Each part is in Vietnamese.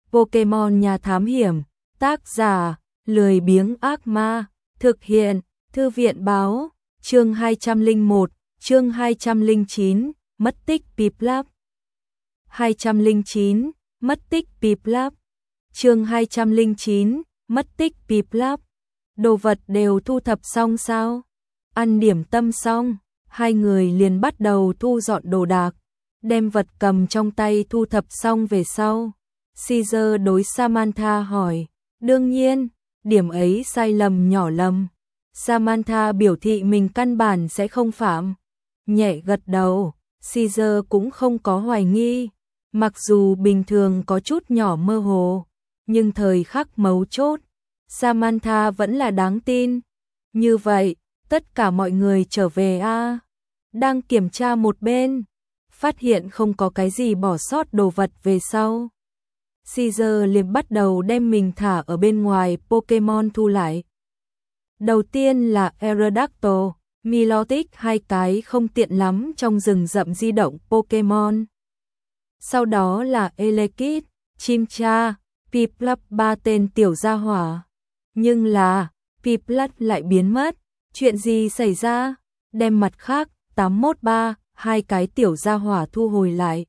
Pokemon nhà thám hiểm, tác giả, lười biếng ác ma, thực hiện, thư viện báo, chương 201, chương 209, mất tích Piplup. 209, mất tích Piplup. Chương 209, mất tích Piplup. Đồ vật đều thu thập xong sao? Ăn điểm tâm xong, hai người liền bắt đầu thu dọn đồ đạc, đem vật cầm trong tay thu thập xong về sau. Caesar đối Samantha hỏi, đương nhiên, điểm ấy sai lầm nhỏ lầm. Samantha biểu thị mình căn bản sẽ không phạm. Nhẹ gật đầu, Caesar cũng không có hoài nghi. Mặc dù bình thường có chút nhỏ mơ hồ, nhưng thời khắc mấu chốt, Samantha vẫn là đáng tin. Như vậy, tất cả mọi người trở về a. Đang kiểm tra một bên, phát hiện không có cái gì bỏ sót đồ vật về sau. Caesar liền bắt đầu đem mình thả ở bên ngoài Pokemon thu lại. Đầu tiên là Aerodactyl, Milotic, hai cái không tiện lắm trong rừng rậm di động Pokemon. Sau đó là Elekid, Chimchar, Piplup, ba tên tiểu gia hỏa. Nhưng là, Piplup lại biến mất. Chuyện gì xảy ra? Đem mặt khác, 813, hai cái tiểu gia hỏa thu hồi lại.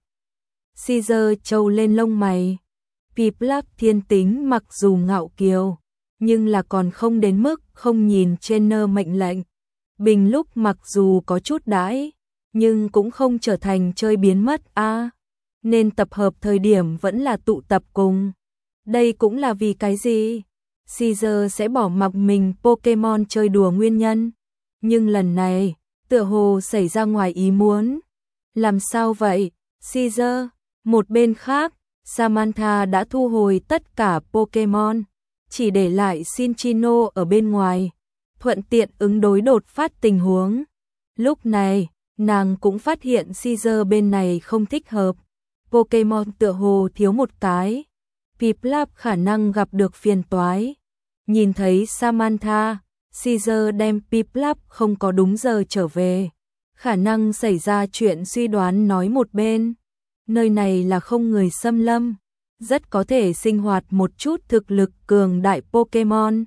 Caesar trâu lên lông mày. Piplup thiên tính mặc dù ngạo kiều, nhưng là còn không đến mức không nhìn trainer mệnh lệnh. Bình lúc mặc dù có chút đãi, nhưng cũng không trở thành chơi biến mất a. Nên tập hợp thời điểm vẫn là tụ tập cùng. Đây cũng là vì cái gì? Caesar sẽ bỏ mặc mình Pokemon chơi đùa nguyên nhân. Nhưng lần này, tựa hồ xảy ra ngoài ý muốn. Làm sao vậy, Caesar? Một bên khác, Samantha đã thu hồi tất cả Pokemon, chỉ để lại Cinccino ở bên ngoài, thuận tiện ứng đối đột phát tình huống. Lúc này, nàng cũng phát hiện Caesar bên này không thích hợp. Pokemon tựa hồ thiếu một cái. Piplup khả năng gặp được phiền toái. Nhìn thấy Samantha, Caesar đem Piplup không có đúng giờ trở về. Khả năng xảy ra chuyện suy đoán nói một bên. Nơi này là không người xâm lâm, rất có thể sinh hoạt một chút thực lực cường đại Pokemon.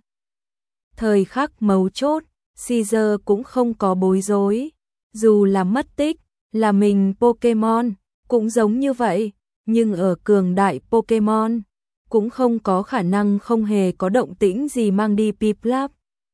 Thời khắc mấu chốt, Caesar cũng không có bối rối. Dù là mất tích, là mình Pokemon, cũng giống như vậy, nhưng ở cường đại Pokemon, cũng không có khả năng không hề có động tĩnh gì mang đi Piplup.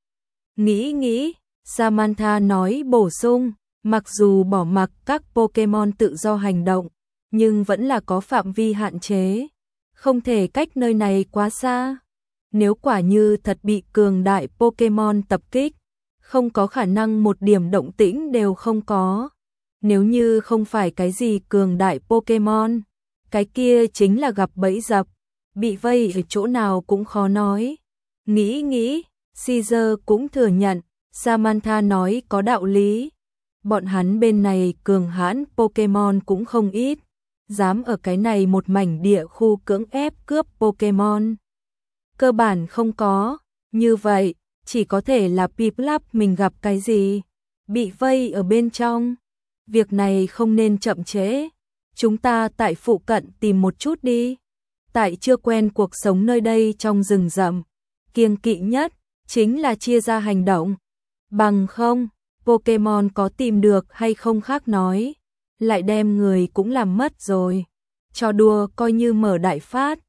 Nghĩ, Samantha nói bổ sung, mặc dù bỏ mặc các Pokemon tự do hành động, nhưng vẫn là có phạm vi hạn chế, không thể cách nơi này quá xa. Nếu quả như thật bị cường đại Pokemon tập kích, không có khả năng một điểm động tĩnh đều không có. Nếu như không phải cái gì cường đại Pokemon, cái kia chính là gặp bẫy dập, bị vây ở chỗ nào cũng khó nói. Nghĩ, Caesar cũng thừa nhận, Samantha nói có đạo lý. Bọn hắn bên này cường hãn Pokemon cũng không ít, dám ở cái này một mảnh địa khu cưỡng ép cướp Pokemon. Cơ bản không có, như vậy, chỉ có thể là Piplup mình gặp cái gì, bị vây ở bên trong. Việc này không nên chậm trễ, chúng ta tại phụ cận tìm một chút đi. Tại chưa quen cuộc sống nơi đây trong rừng rậm, kiêng kỵ nhất chính là chia ra hành động. Bằng không, Pokemon có tìm được hay không khác nói, lại đem người cũng làm mất rồi. Trò đùa coi như mở đại phát.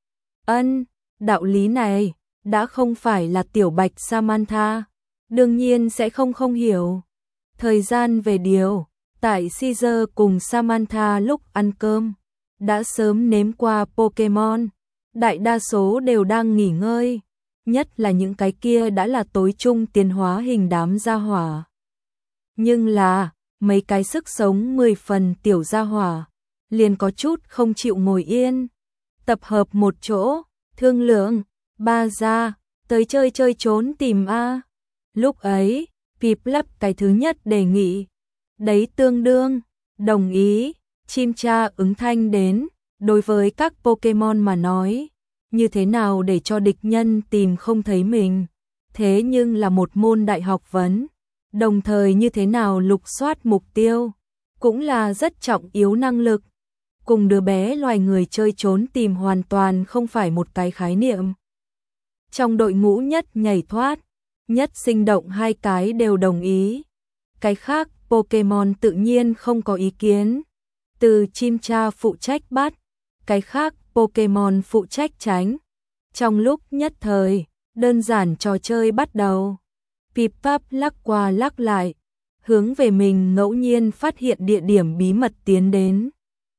Đạo lý này đã không phải là tiểu bạch Samantha, đương nhiên sẽ không hiểu. Thời gian về điều, tại Caesar cùng Samantha lúc ăn cơm, đã sớm nếm qua Pokemon, đại đa số đều đang nghỉ ngơi, nhất là những cái kia đã là tối trung tiến hóa hình đám gia hỏa. Nhưng là, mấy cái sức sống 10 phần tiểu gia hỏa, liền có chút không chịu ngồi yên. Tập hợp một chỗ, thương lượng, ba ra, tới chơi trốn tìm a. Lúc ấy, Piplup cái thứ nhất đề nghị. Đấy tương đương, đồng ý, Chimchar ứng thanh đến, đối với các Pokemon mà nói, như thế nào để cho địch nhân tìm không thấy mình, thế nhưng là một môn đại học vấn, đồng thời như thế nào lục soát mục tiêu, cũng là rất trọng yếu năng lực. cùng đứa bé loài người chơi trốn tìm hoàn toàn không phải một cái khái niệm. Trong đội ngũ nhất nhảy thoát, nhất sinh động hai cái đều đồng ý. Cái khác, Pokemon tự nhiên không có ý kiến. Từ chim cha phụ trách bắt, cái khác Pokemon phụ trách tránh. Trong lúc nhất thời, đơn giản trò chơi bắt đầu. Piplup lắc qua lắc lại, hướng về mình ngẫu nhiên phát hiện địa điểm bí mật tiến đến.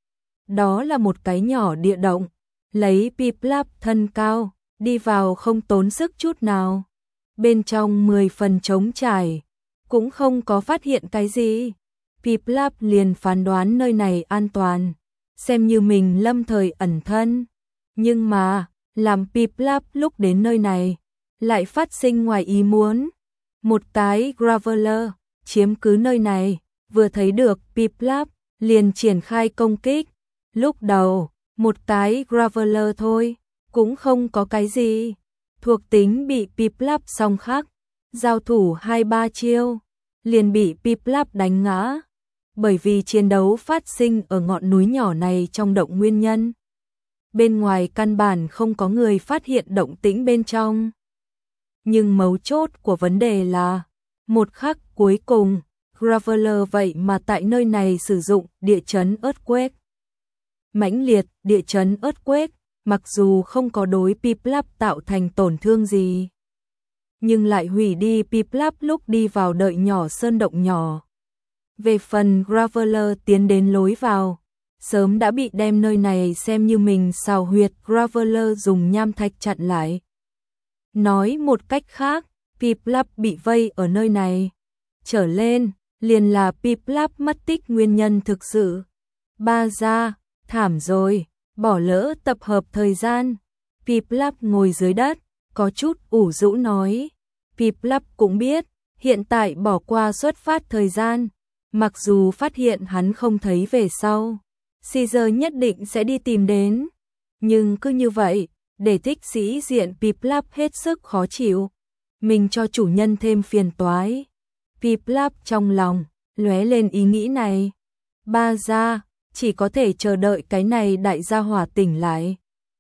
Đó là một cái nhỏ địa động, lấy Piplup thân cao, đi vào không tốn sức chút nào. Bên trong 10 phần trống trải, cũng không có phát hiện cái gì. Piplup liền phán đoán nơi này an toàn, xem như mình lâm thời ẩn thân. Nhưng mà, làm Piplup lúc đến nơi này, lại phát sinh ngoài ý muốn. Một cái Graveler chiếm cứ nơi này, vừa thấy được Piplup, liền triển khai công kích. Lúc đầu, một cái Graveler thôi, cũng không có cái gì. Thuộc tính bị Piplup song khắc, giao thủ 2-3 chiêu, liền bị Piplup đánh ngã. Bởi vì chiến đấu phát sinh ở ngọn núi nhỏ này trong động nguyên nhân. Bên ngoài căn bản không có người phát hiện động tĩnh bên trong. Nhưng mấu chốt của vấn đề là, một khắc cuối cùng, Graveler vậy mà tại nơi này sử dụng địa chấn earthquake. Mãnh liệt địa chấn earthquake, mặc dù không có đối Piplup tạo thành tổn thương gì, nhưng lại hủy đi Piplup lúc đi vào đợi nhỏ sơn động nhỏ. Về phần Graveler tiến đến lối vào, sớm đã bị đem nơi này xem như mình xào huyệt. Graveler dùng nham thạch chặn lại. Nói một cách khác, Piplup bị vây ở nơi này. Trở lên, liền là Piplup mất tích nguyên nhân thực sự. Ba ra, thảm rồi, bỏ lỡ tập hợp thời gian. Piplup ngồi dưới đất, có chút ủ rũ nói. Piplup cũng biết, hiện tại bỏ qua xuất phát thời gian. Mặc dù phát hiện hắn không thấy về sau, Caesar nhất định sẽ đi tìm đến. Nhưng cứ như vậy, để thích sĩ diện Piplup hết sức khó chịu. Mình cho chủ nhân thêm phiền toái. Piplup trong lòng, lóe lên ý nghĩ này. Ba ra, chỉ có thể chờ đợi cái này đại gia hỏa tỉnh lại.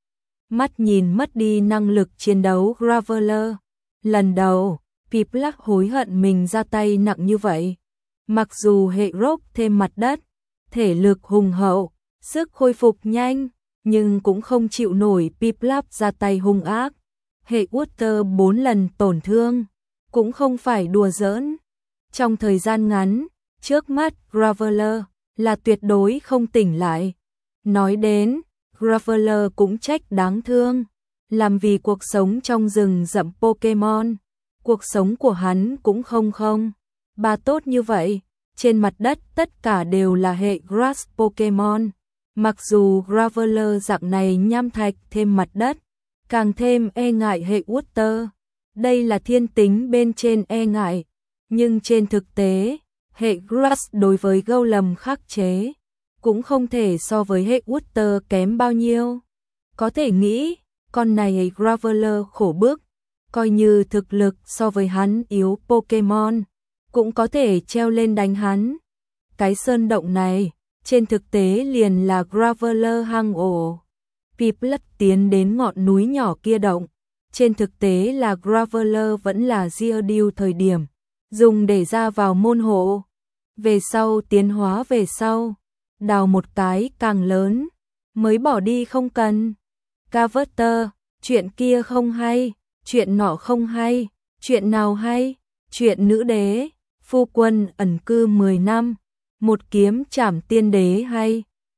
Mắt nhìn mất đi năng lực chiến đấu Graveler. Lần đầu, Piplup hối hận mình ra tay nặng như vậy. Mặc dù hệ rock thêm mặt đất, thể lực hùng hậu, sức khôi phục nhanh, nhưng cũng không chịu nổi Piplup ra tay hung ác. Hệ water 4 lần tổn thương, cũng không phải đùa giỡn. Trong thời gian ngắn, trước mắt Graveler là tuyệt đối không tỉnh lại. Nói đến, Graveler cũng trách đáng thương. Làm vì cuộc sống trong rừng rậm Pokemon, cuộc sống của hắn cũng không ba tốt như vậy. Trên mặt đất tất cả đều là hệ Grass Pokemon. Mặc dù Graveler dạng này nham thạch thêm mặt đất, càng thêm e ngại hệ Water. Đây là thiên tính bên trên e ngại. Nhưng trên thực tế, hệ Grass đối với Golem khắc chế, cũng không thể so với hệ Water kém bao nhiêu. Có thể nghĩ, con này Graveler khổ bức, coi như thực lực so với hắn yếu Pokemon, cũng có thể treo lên đánh hắn. Cái sơn động này, trên thực tế liền là Graveler hang ổ. Piplup tiến đến ngọn núi nhỏ kia động, trên thực tế là Graveler vẫn là Geodude thời điểm, dùng để ra vào môn hộ. Về sau tiến hóa về sau, đào một cái càng lớn, mới bỏ đi không cần. Carver, chuyện kia không hay, chuyện nọ không hay, chuyện nào hay, chuyện nữ đế, phu quân ẩn cư 10 năm, một kiếm trảm tiên đế hay,